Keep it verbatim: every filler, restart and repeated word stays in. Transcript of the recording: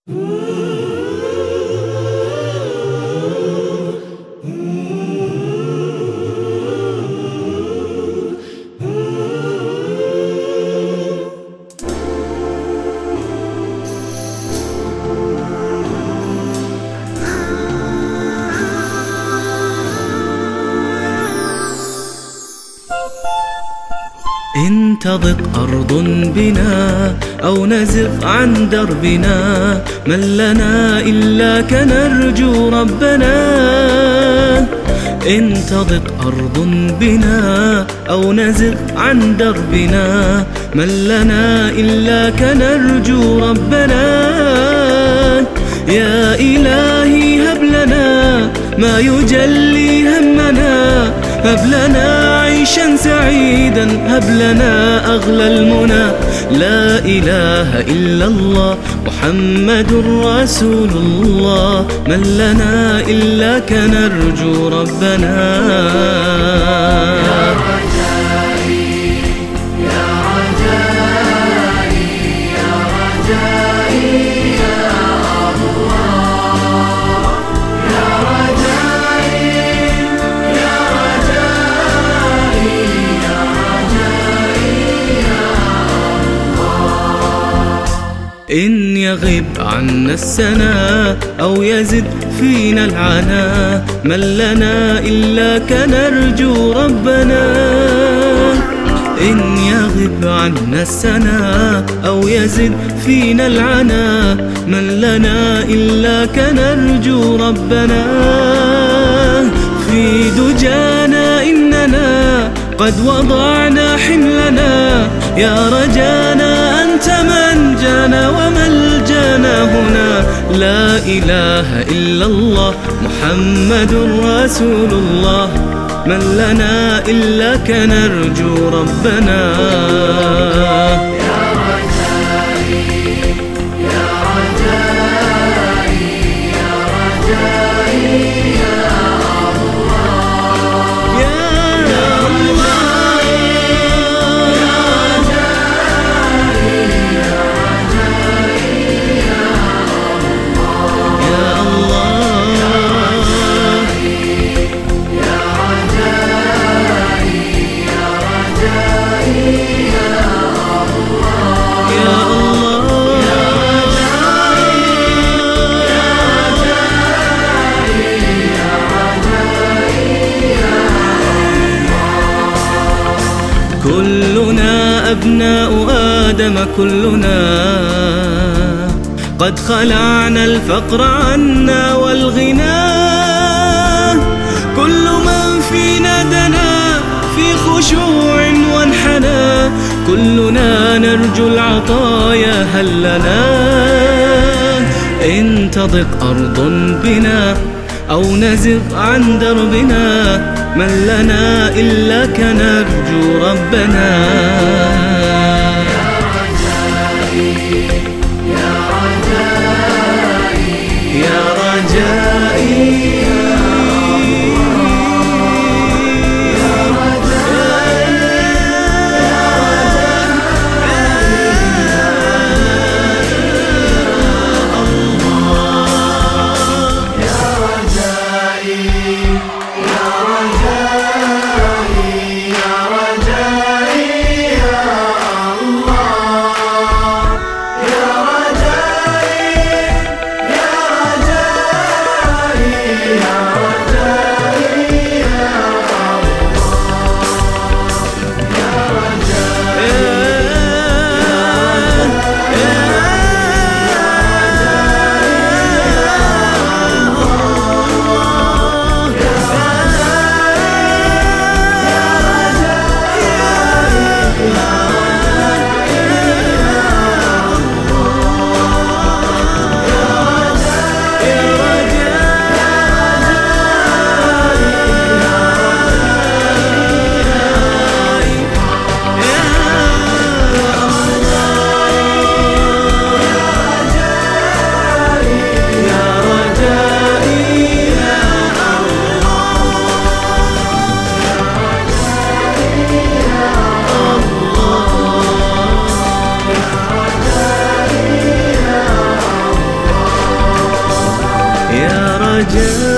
إن تضق أرض بنا أو نزغ عن دربنا من لنا إلاك نرجو ربنا. إن تضق أرض بنا أو نزغ عن دربنا من لنا إلاك نرجو ربنا. يا إلهي هب لنا ما يجلي همنا، هب لنا عيشا سعيدا، هب لنا أغلى المنى. لا إله إلا الله محمد رسول الله، من لنا إلاك نرجو ربنا. يا رجائي يا رجائي يا رجائي يا الله، يا رجائي يا رجائي يا رجائي يا الله. إن يغب عنا السنا أو يزد فينا العنا من لنا إلاك نرجو ربنا. إن يغب عنا السنا أو يزد فينا العنا من لنا إلاك نرجو ربنا. في دجانا إننا قد وضعنا حملنا، يا رجانا أنت من جانا وملجانا هنا. لا إله إلا الله محمد رسول الله، من لنا إلاك نرجو ربنا. يا رجائي يا رجائي يا رجائي يا الله، يا الله يا رجائي يا رجائي يا الله، يا الله يا رجائي يا رجائي يا الله، يا الله كلنا أبناء آدم، كلنا قد خلعنا الفقر عنا والغنى. كل من فينا دنا في خشوع وانحنى، كلنا نرجو العطايا هل لنا. إن تضق أرض بنا أو نزغ عن دربنا من لنا إلاك نرجو ربنا. يا رجائي يا رجائي يا رجائي يا رجائي يا رجائي يا رجائي